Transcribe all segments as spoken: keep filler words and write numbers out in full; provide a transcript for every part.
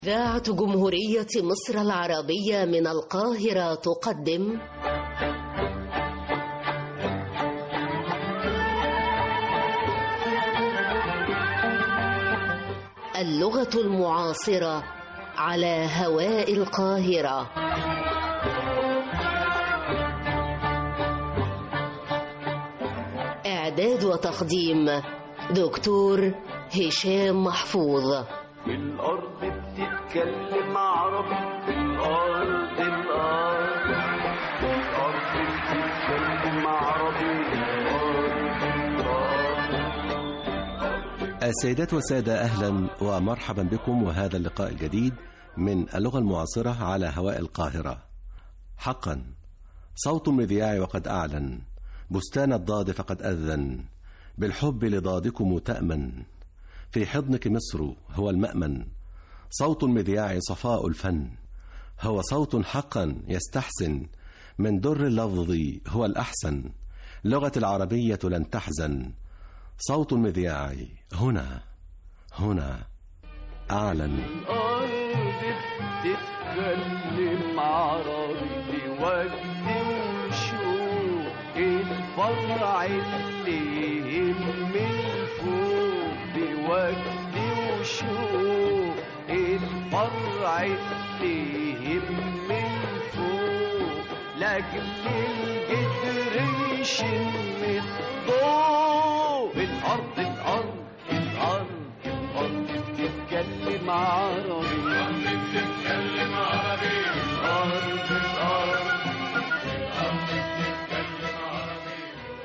إذاعة جمهورية مصر العربية من القاهرة تقدم اللغة المعاصرة على هواء القاهرة. إعداد وتقديم دكتور هشام محفوظ. الأرض بتتكلم عربي، الأرض الأرض الأرض بتتكلم عربي، الأرض الأرض. السيدات والسادة، أهلا ومرحبا بكم وهذا اللقاء الجديد من اللغة المعاصرة على هواء القاهرة. حقا صوت المذياع وقد أعلن، بستان الضاد فقد أذن، بالحب لضادكم تأمن، في حضنك مصر هو المأمن. صوت المذياع صفاء الفن، هو صوت حقا يستحسن، من در اللفظ هو الأحسن، لغة العربية لن تحزن. صوت المذياع هنا هنا أعلن. الأرض بتتكلم عربي، ودي وشوق الفرع اللي يهم الفوق، بودي وشوق الفرع اللي يهم الفوق، لاجل الجدر يشم الضوء. الأرض الأرض الأرض الأرض بتتكلم عربي، الأرض بتتكلم عربي، الأرض الأرض الأرض بتتكلم عربي.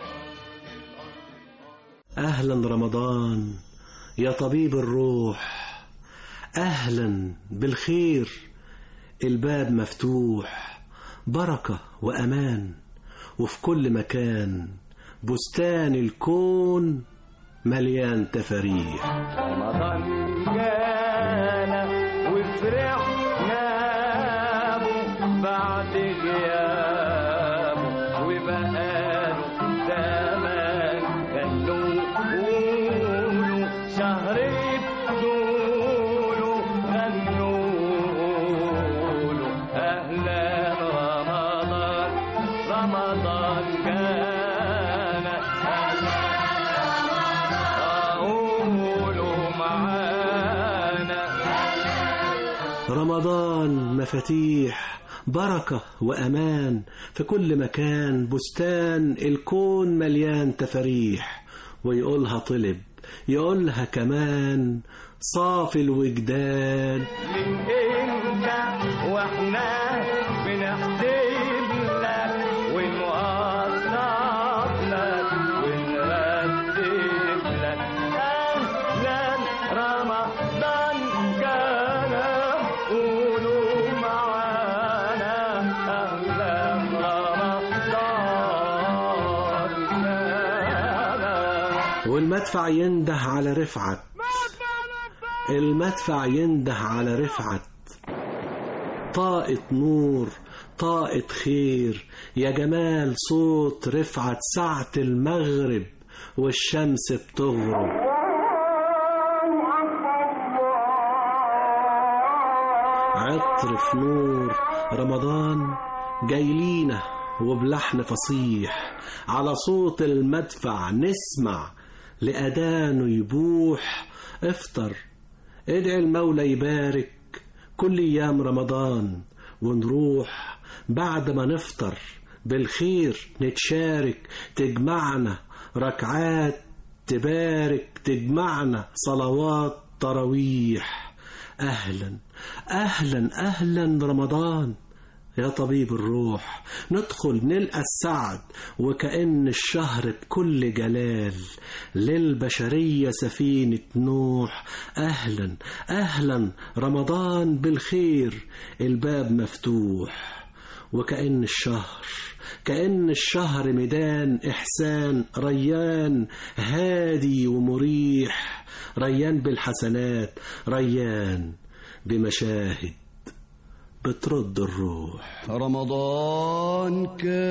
أهلا رمضان يا طبيب الروح، أهلا بالخير، الباب مفتوح، بركة وأمان، وفي كل مكان بستان الكون مليان تفاريح. رمضان جانا وفرحنا به بعد غيابه، وبقاله زمان خلوه قولوا شهر بدوله، غنوله أهلا رمضان، رمضان جانا، أهلا قولوا معانا. رمضان مفاتيح، بركة وأمان، في كل مكان بستان الكون مليان تفاريح. ويقولها طلب، يقولها كمان صافي الوجدان. من إمتى وإحنا بنحسب لك ونوصف لك ونرتب لك، أهلا رمضان جانا، قولوا معانا أهلا رمضان جانا. والمدفع ينده على رفعت، المدفع ينده على رفعت، طاقة نور، طاقة خير، يا جمال صوت رفعت ساعة المغرب والشمس بتغرب. عطر في نور رمضان جايلينا وبلحن فصيح، على صوت المدفع نسمع لأذانه يبوح. افطر، ادعي المولى يبارك كل ايام رمضان، ونروح بعد ما نفطر بالخير نتشارك، تجمعنا ركعات تبارك، تجمعنا صلوات تراويح. اهلا اهلا اهلا رمضان يا طبيب الروح، ندخل نلقى السعد وكأن الشهر بكل جلال، للبشرية سفينة نوح. أهلا أهلا رمضان بالخير، الباب مفتوح، وكأن الشهر كأن الشهر ميدان إحسان، ريان هادي ومريح، ريان بالحسنات، ريان بمشاهد بترد الروح. رمضان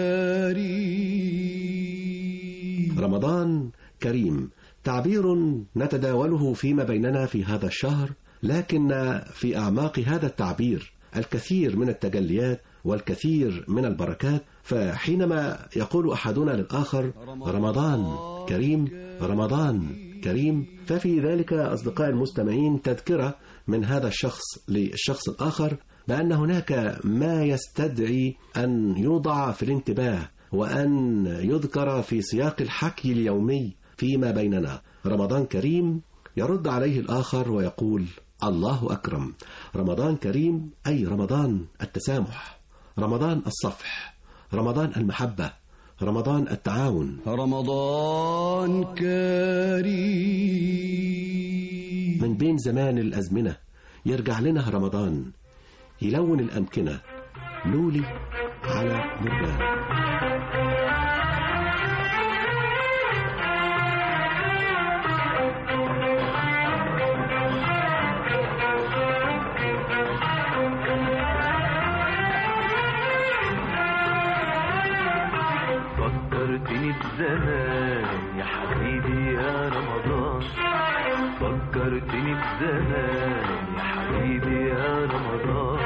كريم، رمضان كريم تعبير نتداوله فيما بيننا في هذا الشهر لكن في أعماق هذا التعبير الكثير من التجليات والكثير من البركات. فحينما يقول أحدنا للآخر رمضان كريم رمضان كريم، ففي ذلك أصدقاء المستمعين تذكرة من هذا الشخص للشخص الآخر بأن هناك ما يستدعي أن يوضع في الانتباه وأن يذكر في سياق الحكي اليومي فيما بيننا. رمضان كريم يرد عليه الآخر ويقول الله أكرم. رمضان كريم أي رمضان التسامح، رمضان الصفح، رمضان المحبة، رمضان التعاون. رمضان كريم. من بين زمان الأزمنة يرجع لنا رمضان يلون الأمكنة لولي على مرجان. فكرتني بزمان يا حبيبي يا رمضان، فكرتني بزمان يا حبيبي يا رمضان،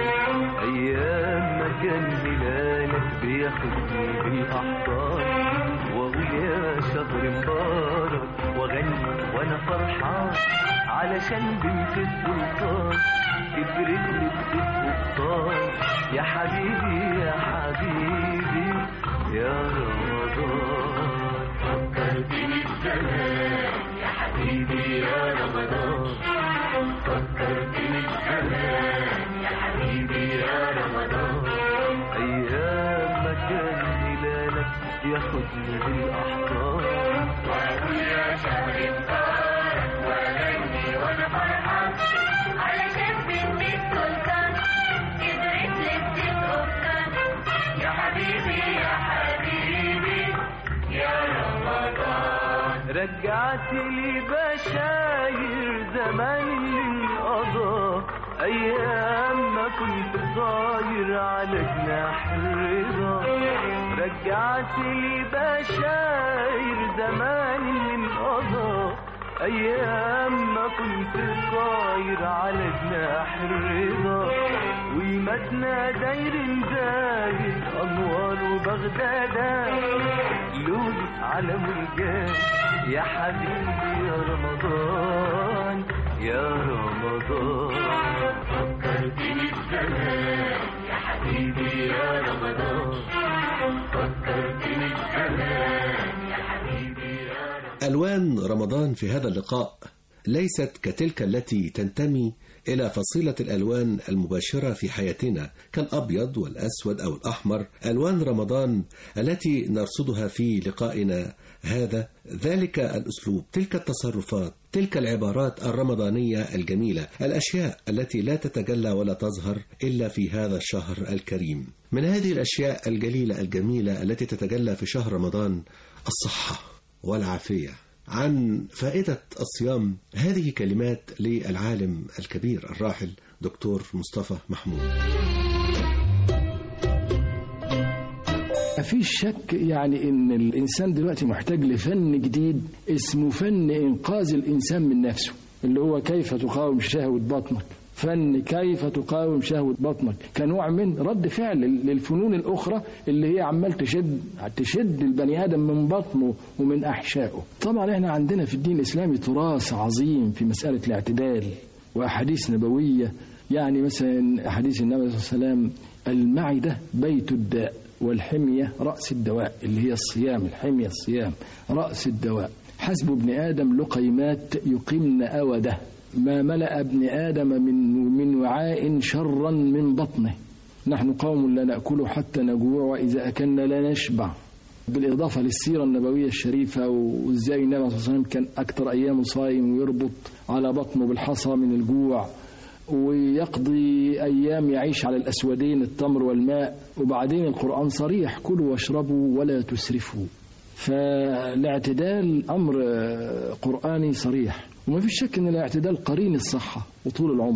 أيام ما كان هلالك بياخدني بالأحضان، وأقول يا شهر مبارك وأغني وأنا فرحان، علشان بنت السلطان كبرت لي بتبقى يا حبيبي يا حبيبي يا رمضان. فكرتني بزمان يا حبيبي يا رمضان، فكرتني بزمان يا حبيبي يا رمضان، أيام ما كان هلالك ياخدني بالأحضان، وأقول يا شهر مبارك وأغني وأنا فرحان، علشان بنت السلطان كبرت لي بتبقى يا حبيبي يا حبيبي يا رمضان. رجعت لي بشاير زمان القضا، أيام ما كنت طاير على جناح الرضا، رجعت لي بشاير زمان القضا، أيام ما كنت طاير على جناح الرضا، والمدنى داير داير أنوار وبغدادة لولي على مرجان يا حبيبي يا رمضان يا رمضان. فكرتني بزمان يا حبيبي يا رمضان، فكرتني بزمان يا حبيبي يا رمضان. ألوان رمضان في هذا اللقاء ليست كتلك التي تنتمي إلى فصيلة الألوان المباشرة في حياتنا كالأبيض والأسود أو الأحمر. ألوان رمضان التي نرصدها في لقائنا هذا ذلك الأسلوب، تلك التصرفات، تلك العبارات الرمضانية الجميلة، الأشياء التي لا تتجلى ولا تظهر إلا في هذا الشهر الكريم. من هذه الأشياء الجليلة الجميلة التي تتجلى في شهر رمضان الصحة والعافية. عن فائدة الصيام هذه كلمات للعالم الكبير الراحل دكتور مصطفى محمود. مفيش شك يعني ان الانسان دلوقتي محتاج لفن جديد اسمه فن انقاذ الانسان من نفسه، اللي هو كيف تقاوم شهوة بطنك. فن كيف تقاوم شهوة بطنك كنوع من رد فعل للفنون الأخرى اللي هي عمال تشد تشد البني آدم من بطنه ومن أحشائه. طبعا احنا عندنا في الدين الإسلامي تراث عظيم في مسألة الاعتدال وأحاديث نبوية. يعني مثلا حديث النبي صلى الله عليه وسلم المعدة بيت الداء والحمية رأس الدواء، اللي هي الصيام. الحمية الصيام، رأس الدواء. حسب ابن آدم لقيمات يقمن أوده، ما ملأ ابن آدم من من وعاء شرا من بطنه. نحن قوم لا نأكل حتى نجوع وإذا أكلنا لا نشبع. بالإضافة للسيرة النبوية الشريفة وإزاي النبي صلى الله عليه وسلم كان أكثر أيامه صايم ويربط على بطنه بالحصى من الجوع، ويقضي أيام يعيش على الأسودين التمر والماء. وبعدين القرآن صريح كلوا واشربوا ولا تسرفوا. فالاعتدال أمر قرآني صريح، وما فيش شك أن الاعتدال قرين الصحة وطول العمر.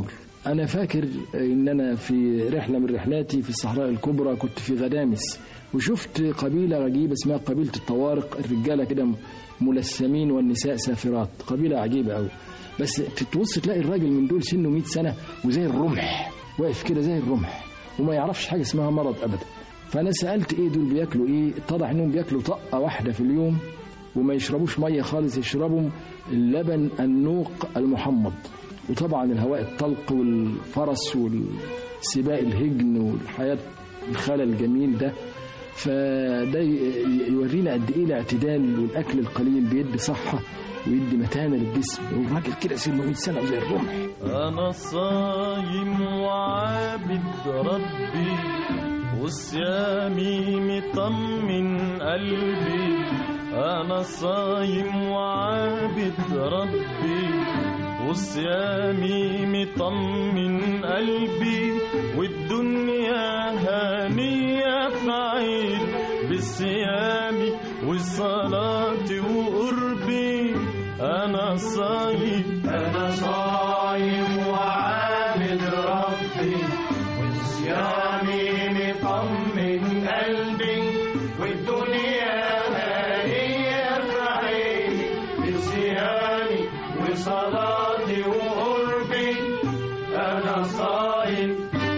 أنا فاكر إن أنا في رحلة من رحلاتي في الصحراء الكبرى كنت في غدامس، وشفت قبيلة عجيبة اسمها قبيلة الطوارق، الرجالة كده ملثمين والنساء سافرات، قبيلة عجيبة أوي. بس تتوص تلاقي الراجل من دول سنه مئة سنة وزي الرمح، واقف كده زي الرمح وما يعرفش حاجة اسمها مرض أبدا. فأنا سألت إيه دول بياكلوا إيه؟ اتضح إنهم بياكلوا طقة واحدة في اليوم وما يشربوش مية خالص، يشربوا اللبن النوق المحمض. وطبعا الهواء الطلق والفرس والسباق الهجن والحياة الخلل الجميل ده، فده يورينا قد ايه الاعتدال والاكل القليل بيدي صحة ويدي متانة للجسم. والراجل كده سنه مئة سنة وزي الرمح. انا صايم وعابد ربي وصيامي مطمن قلبي، انا صايم وعابد ربي وصيامي مطمن قلبي، والدنيا هانية في عين بصيامي وصلاتي وقربي. أنا صايم أنا صايم وعابد ربي وصيامي مطمن قلبي، والدنيا هانية في عيني بصيامي وصلاتي وقربي. أنا صايم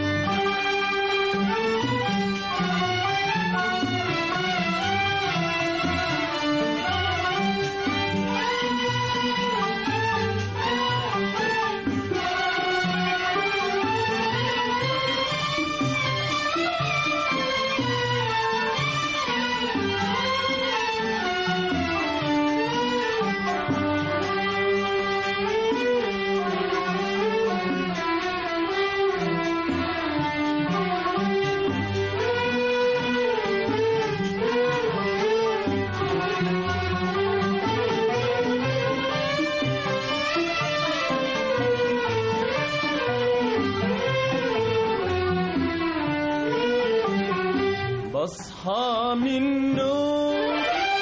بصحى من النوم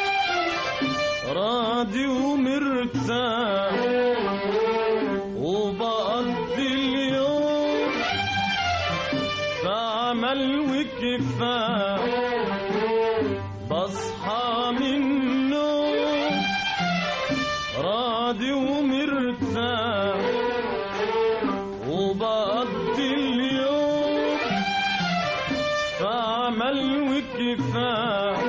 راضي ومرتاح، وبقضي اليوم في عمل وكفاح. بصحى من النوم راضي ومرتاح، وبقضي اليوم في عمل وكفاح،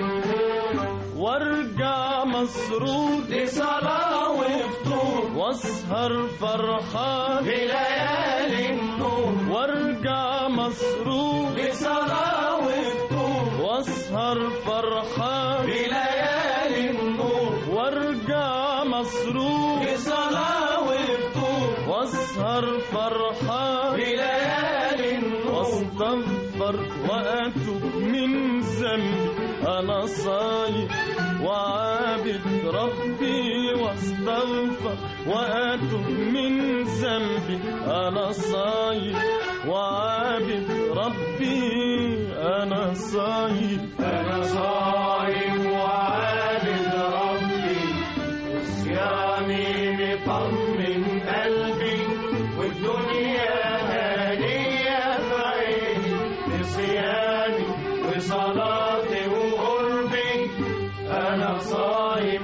وارجع مسرور لصلاة وفطور، واسهر فرحان بليالي النور. وارجع مسرور لصلاة وفطور، واسهر فرحان بليالي النور. وارجع مسرور لصلاة وفطور، واسهر فرحان بليالي النور. واستغفر واتوب من ذنبي، انا صايم وعابد ربي. واستغفر واتوب من ذنبي، انا صايم وعابد ربي. انا صايم انا صايم وعابد ربي، وصيامي مطمن قلبي، والدنيا هانية في عيني بصيامي وصلاتي وقربي. أنا صايم.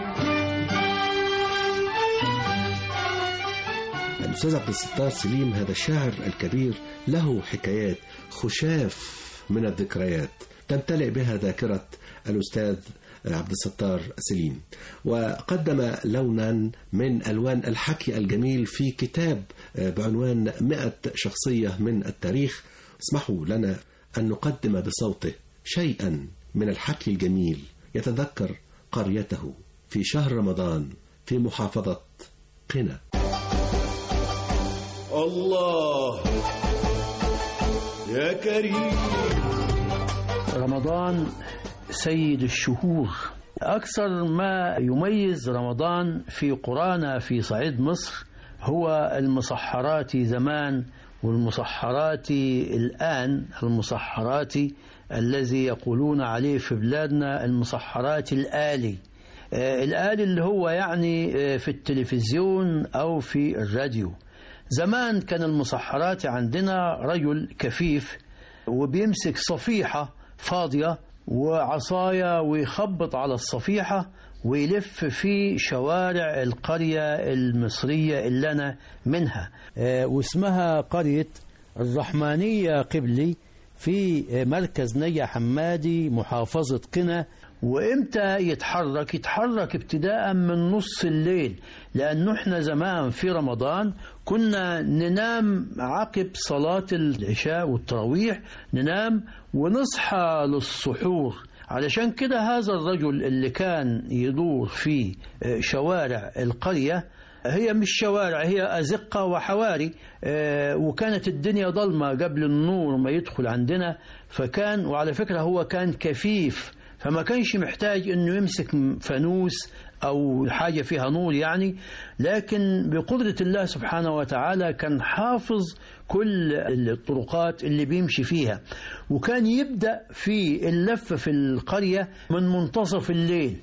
الأستاذ عبد الستار سليم هذا الشاعر الكبير له حكايات خشاف من الذكريات تمتلئ بها ذاكرة الأستاذ عبد الستار سليم، وقدم لونا من ألوان الحكي الجميل في كتاب بعنوان مئة شخصية من التاريخ. اسمحوا لنا أن نقدم بصوته شيئا من الحكي الجميل يتذكر قريته في شهر رمضان في محافظة قنا. الله يا كريم. رمضان سيد الشهور. أكثر ما يميز رمضان في قرانا في صعيد مصر هو المصحرات زمان والمصحرات الآن. المصحرات الذي يقولون عليه في بلادنا المصحرات الآلي. الآلي اللي هو يعني في التلفزيون أو في الراديو. زمان كان المصحرات عندنا رجل كفيف وبيمسك صفيحة فاضية وعصاية ويخبط على الصفيحة ويلف في شوارع القرية المصرية اللي أنا منها، واسمها قرية الرحمانية قبلي في مركز نيا حمادي محافظة قنا. وإمتى يتحرك؟ يتحرك ابتداء من نص الليل، لأنه احنا زمان في رمضان كنا ننام عقب صلاة العشاء والتراويح، ننام ونصحى للسحور. علشان كده هذا الرجل اللي كان يدور في شوارع القرية، هي مش شوارع، هي أزقة وحواري، وكانت الدنيا ضلمة قبل النور ما يدخل عندنا، فكان، وعلى فكرة هو كان كفيف فما كانش محتاج انه يمسك فانوس او حاجة فيها نور يعني، لكن بقدرة الله سبحانه وتعالى كان حافظ كل الطرقات اللي بيمشي فيها، وكان يبدأ في اللف في القرية من منتصف الليل.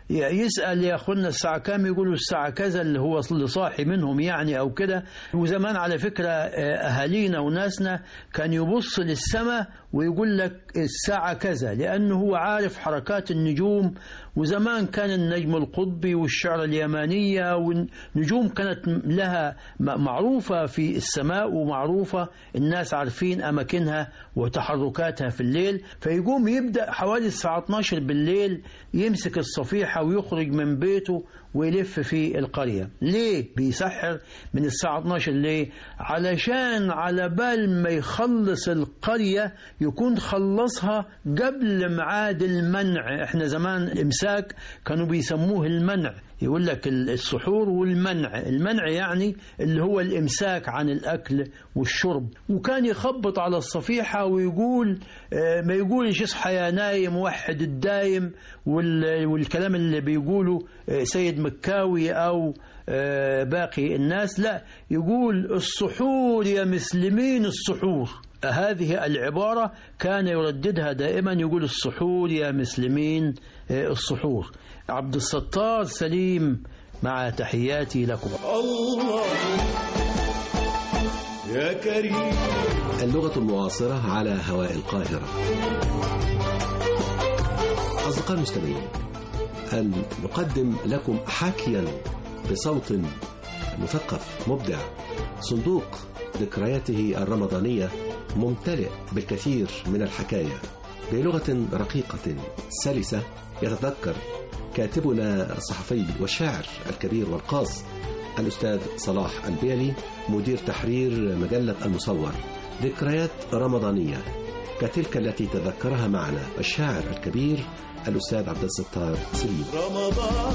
يسأل يا أخونا الساعة كام؟ يقولوا الساعة كذا، اللي هو اللي صاحي منهم يعني أو كده. وزمان على فكرة أهالينا وناسنا كان يبص للسماء ويقول لك الساعة كذا، لأنه هو عارف حركات النجوم. وزمان كان النجم القطبي والشعر اليمانية والنجوم كانت لها معروفة في السماء، ومعروفة الناس عارفين أماكنها وتحركاتها في الليل. فيقوم يبدأ حوالي الساعة اثناشر بالليل يمسك الصفيحة ويخرج من بيته ويلف في القرية. ليه بيسحر من الساعة اثناشر؟ ليه؟ علشان على بال ما يخلص القرية يكون خلصها قبل ميعاد المنع. احنا زمان الامساك كانوا بيسموه المنع، يقول لك السحور والمنع. المنع يعني اللي هو الامساك عن الاكل والشرب. وكان يخبط على الصفيحة ويقول ما يقولش اصحى يا نايم وحد الدايم والكلام اللي بيقوله سيد مكاوي أو باقي الناس، لا، يقول السحور يا مسلمين السحور. هذه العبارة كان يرددها دائما، يقول السحور يا مسلمين السحور. عبد الستار سليم مع تحياتي لكم. الله يا كريم. اللغة المعاصرة على هواء القاهرة. أصدقاء المستمعين، أن نقدم لكم حكيا بصوت مثقف مبدع، صندوق ذكرياته الرمضانية ممتلئ بالكثير من الحكاية بلغة رقيقة سلسة. يتذكر كاتبنا الصحفي والشاعر الكبير والقاص الأستاذ صلاح البيلي، مدير تحرير مجلة المصور، ذكريات رمضانية كتلك التي تذكرها معنا الشاعر الكبير الأستاذ عبد الستار سليم. رمضان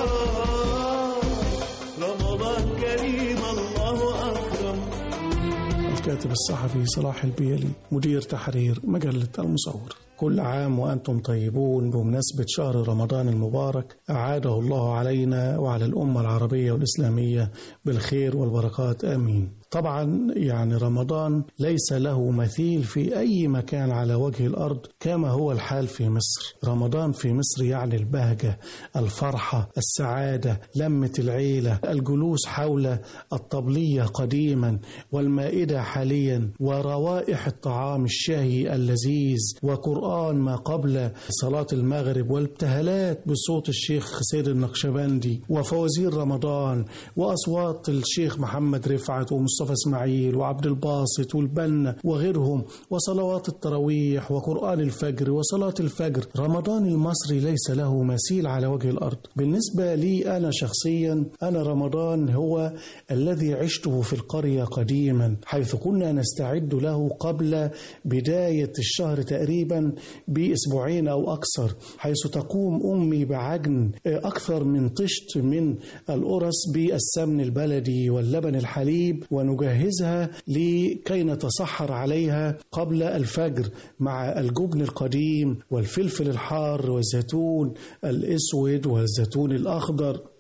رمضان كريم الله أكرم. الكاتب الصحفي صلاح البيلي، مدير تحرير مجلة المصور. كل عام وأنتم طيبون بمناسبة شهر رمضان المبارك، أعاده الله علينا وعلى الأمة العربية والإسلامية بالخير والبركات، آمين. طبعا يعني رمضان ليس له مثيل في أي مكان على وجه الأرض كما هو الحال في مصر. رمضان في مصر يعني البهجة، الفرحة، السعادة، لمة العيلة، الجلوس حول الطبلية قديما والمائدة حاليا، وروائح الطعام الشهي اللذيذ، وقرآن ما قبل صلاة المغرب، والابتهالات بصوت الشيخ سيد النقشبندي، وفوازير رمضان، وأصوات الشيخ محمد رفعت ومصطفى اسماعيل وعبد الباسط والبنا وغيرهم، وصلوات التراويح وقرآن الفجر وصلاة الفجر. رمضان المصري ليس له مثيل على وجه الأرض. بالنسبة لي أنا شخصيا، أنا رمضان هو الذي عشته في القرية قديما، حيث كنا نستعد له قبل بداية الشهر تقريبا بأسبوعين أو أكثر، حيث تقوم أمي بعجن أكثر من طشت من القرص بالسمن البلدي واللبن الحليب، ونجهزها لكي نتصحر عليها قبل الفجر مع الجبن القديم والفلفل الحار والزيتون الأسود والزيتون الأخضر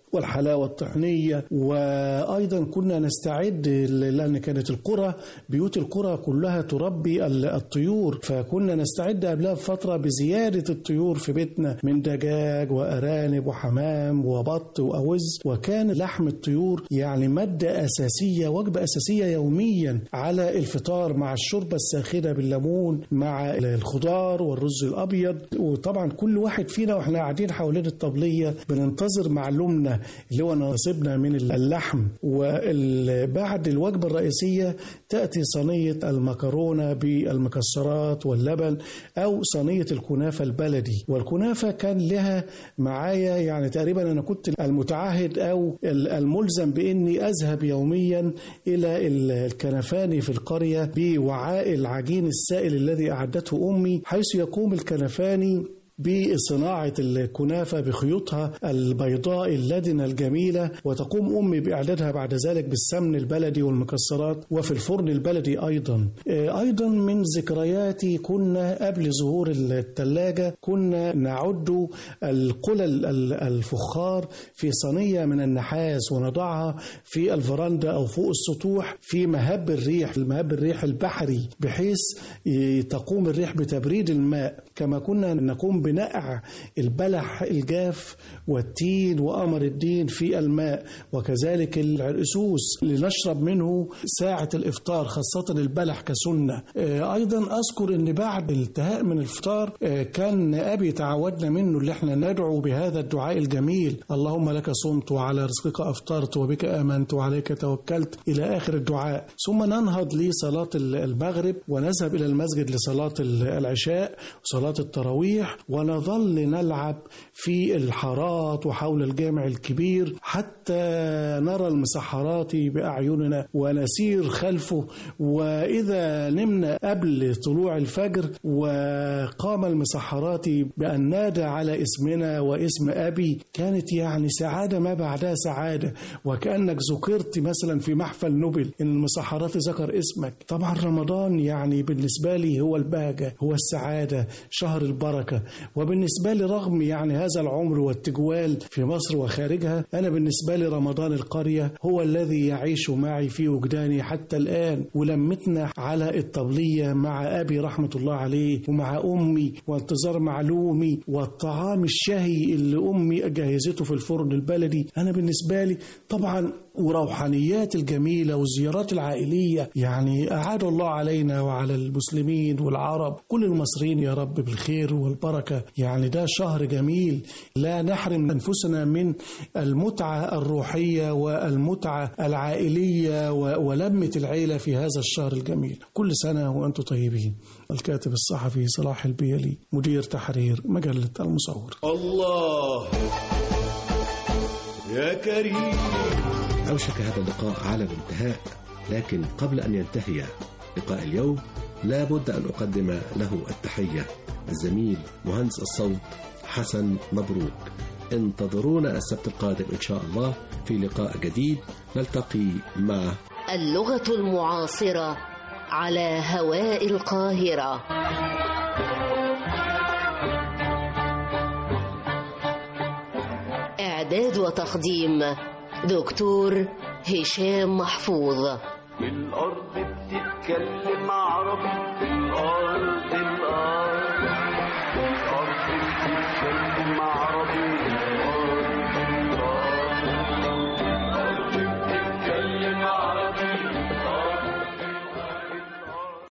والحلاوة الطحينية. وأيضا كنا نستعد لأن كانت القرى بيوت القرى كلها تربي الطيور، فكنا نستعد قبلها بفترة بزيادة الطيور في بيتنا من دجاج وأرانب وحمام وبط وأوز. وكان لحم الطيور يعني مادة أساسية، وجبة أساسية يوميا على الفطار مع الشوربة الساخنة بالليمون مع الخضار والرز الأبيض. وطبعا كل واحد فينا واحنا قاعدين حوالين الطبلية بننتظر معلومنا اللي هو نصيبنا من اللحم. وبعد الوجبة الرئيسية تأتي صينية المكرونة بالمكسرات واللبن أو صينية الكنافة البلدي. والكنافة كان لها معايا يعني تقريبا أنا كنت المتعهد أو الملزم بإني أذهب يوميا إلى الكنفاني في القرية بوعاء العجين السائل الذي أعدته أمي، حيث يقوم الكنفاني بصناعة الكنافة بخيوطها البيضاء اللدنة الجميلة، وتقوم أمي بإعدادها بعد ذلك بالسمن البلدي والمكسرات وفي الفرن البلدي أيضا. أيضا من ذكرياتي كنا قبل ظهور الثلاجة كنا نعد القلل الفخار في صينية من النحاس ونضعها في الفرندا أو فوق السطوح في مهب الريح، المهب الريح البحري، بحيث تقوم الريح بتبريد الماء. كما كنا نقوم بنقع البلح الجاف والتين وقمر الدين في الماء، وكذلك العرقسوس لنشرب منه ساعة الإفطار، خاصة البلح كسنة. أيضا أذكر أن بعد الانتهاء من الإفطار كان أبي تعودنا منه اللي احنا ندعو بهذا الدعاء الجميل: اللهم لك صمت وعلى رزقك أفطرت وبك آمنت وعليك توكلت، إلى آخر الدعاء. ثم ننهض لصلاة المغرب ونذهب إلى المسجد لصلاة العشاء وصلاة التراويح، ونظل نلعب في الحارات وحول الجامع الكبير حتى نرى المسحرات بأعيننا ونسير خلفه. وإذا نمنا قبل طلوع الفجر وقام المسحرات بأن نادى على اسمنا واسم أبي، كانت يعني سعادة ما بعدها سعادة، وكأنك ذكرت مثلا في محفل نوبل إن المسحرات ذكر اسمك. طبعا رمضان يعني بالنسبة لي هو البهجة، هو السعادة، شهر البركة. وبالنسبة لي رغم يعني هذا العمر والتجوال في مصر وخارجها، أنا بالنسبة لي رمضان القرية هو الذي يعيش معي في وجداني حتى الآن. ولمتنا على الطبلية مع أبي رحمة الله عليه ومع أمي، وانتظار معلومي والطعام الشهي اللي أمي جهزته في الفرن البلدي، أنا بالنسبة لي طبعا وروحانيات الجميلة والزيارات العائلية. يعني أعاد الله علينا وعلى المسلمين والعرب كل المصريين يا رب بالخير والبركة. يعني ده شهر جميل، لا نحرم أنفسنا من المتعة الروحية والمتعة العائلية ولمة العيلة في هذا الشهر الجميل. كل سنة وأنتم طيبين. الكاتب الصحفي صلاح البيلي، مدير تحرير مجلة المصور. الله يا كريم. أوشك هذا اللقاء على الانتهاء، لكن قبل أن ينتهي لقاء اليوم لا بد أن أقدم له التحية الزميل مهندس الصوت حسن مبروك. انتظرونا السبت القادم إن شاء الله في لقاء جديد نلتقي مع اللغة المعاصرة على هواء القاهرة. إعداد وتقديم دكتور هشام محفوظ. الأرض بتتكلم عربي، الأرض الأرض الأرض بتتكلم عربي